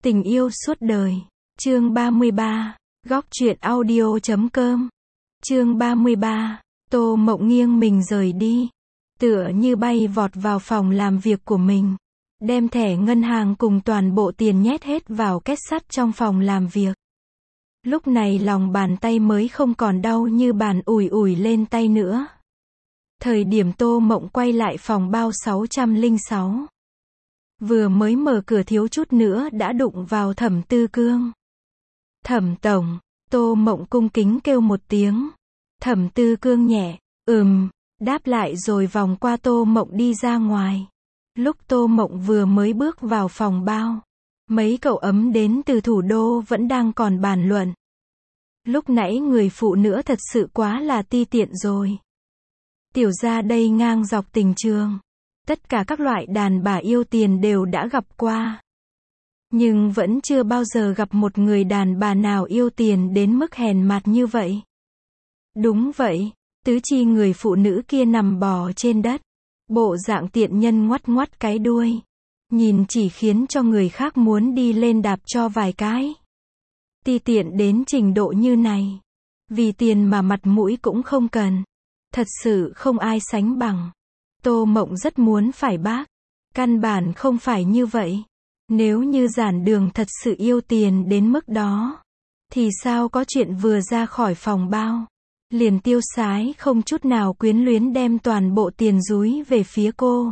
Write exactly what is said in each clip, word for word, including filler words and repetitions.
Tình yêu suốt đời. Chương ba mươi ba. Góc truyện audio chấm com. Chương ba mươi ba. Tô Mộng nghiêng mình rời đi. Tựa như bay vọt vào phòng làm việc của mình. Đem thẻ ngân hàng cùng toàn bộ tiền nhét hết vào két sắt trong phòng làm việc. Lúc này lòng bàn tay mới không còn đau như bàn ủi ủi lên tay nữa. Thời điểm Tô Mộng quay lại phòng bao sáu trăm lẻ sáu. Vừa mới mở cửa thiếu chút nữa đã đụng vào Thẩm Tư Cương. Thẩm tổng, Tô Mộng cung kính kêu một tiếng. Thẩm Tư Cương nhẹ, ừm, đáp lại rồi vòng qua Tô Mộng đi ra ngoài. Lúc Tô Mộng vừa mới bước vào phòng bao, mấy cậu ấm đến từ thủ đô vẫn đang còn bàn luận. Lúc nãy người phụ nữ thật sự quá là ti tiện rồi. Tiểu gia đây ngang dọc tình trường. Tất cả các loại đàn bà yêu tiền đều đã gặp qua. Nhưng vẫn chưa bao giờ gặp một người đàn bà nào yêu tiền đến mức hèn mạt như vậy. Đúng vậy, tứ chi người phụ nữ kia nằm bò trên đất. Bộ dạng tiện nhân ngoắt ngoắt cái đuôi. Nhìn chỉ khiến cho người khác muốn đi lên đạp cho vài cái. Ti tiện đến trình độ như này. Vì tiền mà mặt mũi cũng không cần. Thật sự không ai sánh bằng. Tô Mộng rất muốn phải bác. Căn bản không phải như vậy. Nếu như Giản Đường thật sự yêu tiền đến mức đó, thì sao có chuyện vừa ra khỏi phòng bao, liền tiêu sái không chút nào quyến luyến đem toàn bộ tiền dúi về phía cô.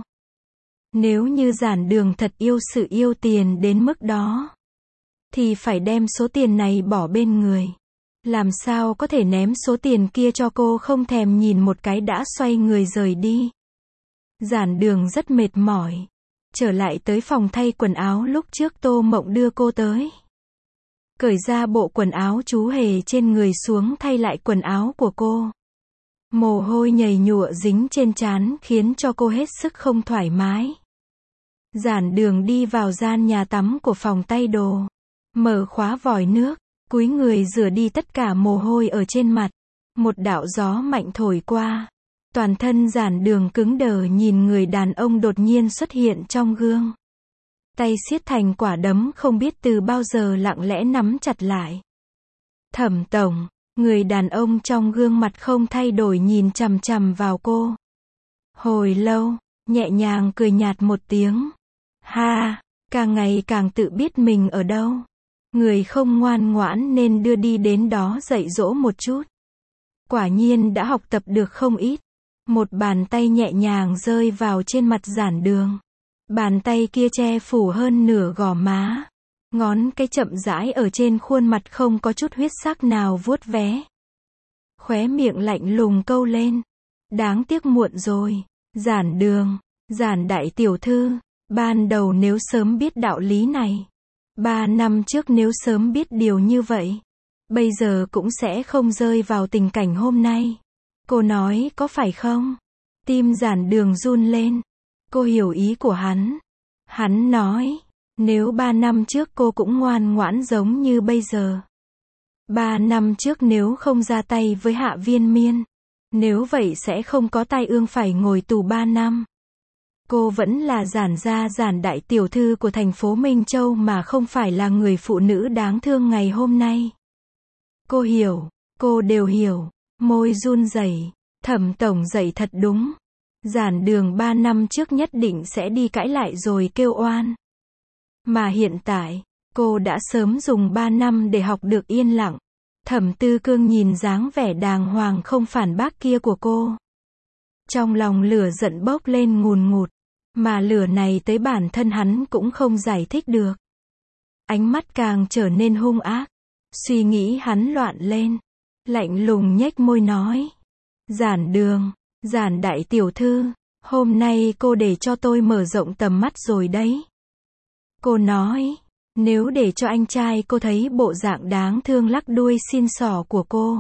Nếu như Giản Đường thật yêu sự yêu tiền đến mức đó, thì phải đem số tiền này bỏ bên người. Làm sao có thể ném số tiền kia cho cô không thèm nhìn một cái đã xoay người rời đi. Giản Đường rất mệt mỏi. Trở lại tới phòng thay quần áo lúc trước Tô Mộng đưa cô tới. Cởi ra bộ quần áo chú hề trên người xuống thay lại quần áo của cô. Mồ hôi nhầy nhụa dính trên trán khiến cho cô hết sức không thoải mái. Giản Đường đi vào gian nhà tắm của phòng tay đồ. Mở khóa vòi nước, cúi người rửa đi tất cả mồ hôi ở trên mặt. Một đạo gió mạnh thổi qua. Toàn thân Giản Đường cứng đờ nhìn người đàn ông đột nhiên xuất hiện trong gương. Tay siết thành quả đấm không biết từ bao giờ lặng lẽ nắm chặt lại. Thẩm tổng, người đàn ông trong gương mặt không thay đổi nhìn chằm chằm vào cô. Hồi lâu, nhẹ nhàng cười nhạt một tiếng. Ha, càng ngày càng tự biết mình ở đâu. Người không ngoan ngoãn nên đưa đi đến đó dạy dỗ một chút. Quả nhiên đã học tập được không ít. Một bàn tay nhẹ nhàng rơi vào trên mặt Giản Đường. Bàn tay kia che phủ hơn nửa gò má. Ngón cái chậm rãi ở trên khuôn mặt không có chút huyết sắc nào vuốt vé. Khóe miệng lạnh lùng câu lên. Đáng tiếc muộn rồi. Giản Đường, Giản đại tiểu thư, ban đầu nếu sớm biết đạo lý này. Ba năm trước nếu sớm biết điều như vậy. Bây giờ cũng sẽ không rơi vào tình cảnh hôm nay. Cô nói có phải không? Tim Giản Đường run lên. Cô hiểu ý của hắn. Hắn nói, nếu ba năm trước cô cũng ngoan ngoãn giống như bây giờ. Ba năm trước nếu không ra tay với Hạ Viên Miên. Nếu vậy sẽ không có tai ương phải ngồi tù ba năm. Cô vẫn là Giản gia Giản đại tiểu thư của thành phố Minh Châu mà không phải là người phụ nữ đáng thương ngày hôm nay. Cô hiểu, cô đều hiểu. Môi run rẩy. Thẩm tổng dạy thật đúng. Giản Đường ba năm trước nhất định sẽ đi cãi lại rồi kêu oan. Mà hiện tại, cô đã sớm dùng ba năm để học được yên lặng. Thẩm Tư Cương nhìn dáng vẻ đàng hoàng không phản bác kia của cô. Trong lòng lửa giận bốc lên ngùn ngụt. Mà lửa này tới bản thân hắn cũng không giải thích được. Ánh mắt càng trở nên hung ác. Suy nghĩ hắn loạn lên. Lạnh lùng nhếch môi nói. Giản Đường, Giản đại tiểu thư, hôm nay cô để cho tôi mở rộng tầm mắt rồi đấy. Cô nói, nếu để cho anh trai cô thấy bộ dạng đáng thương lắc đuôi xin xỏ của cô,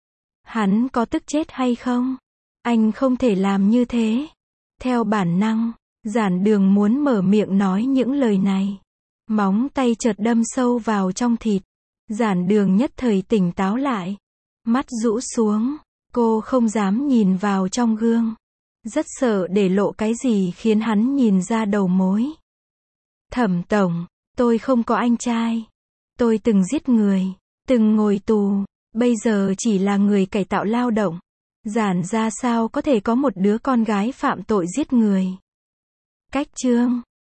hắn có tức chết hay không? Anh không thể làm như thế. Theo bản năng, Giản Đường muốn mở miệng nói những lời này. Móng tay chợt đâm sâu vào trong thịt. Giản Đường nhất thời tỉnh táo lại. Mắt rũ xuống, cô không dám nhìn vào trong gương. Rất sợ để lộ cái gì khiến hắn nhìn ra đầu mối. Thẩm tổng, Tôi không có anh trai. Tôi từng giết người, từng ngồi tù, bây giờ chỉ là người cải tạo lao động. Giản ra sao có thể có một đứa con gái phạm tội giết người. Cách chương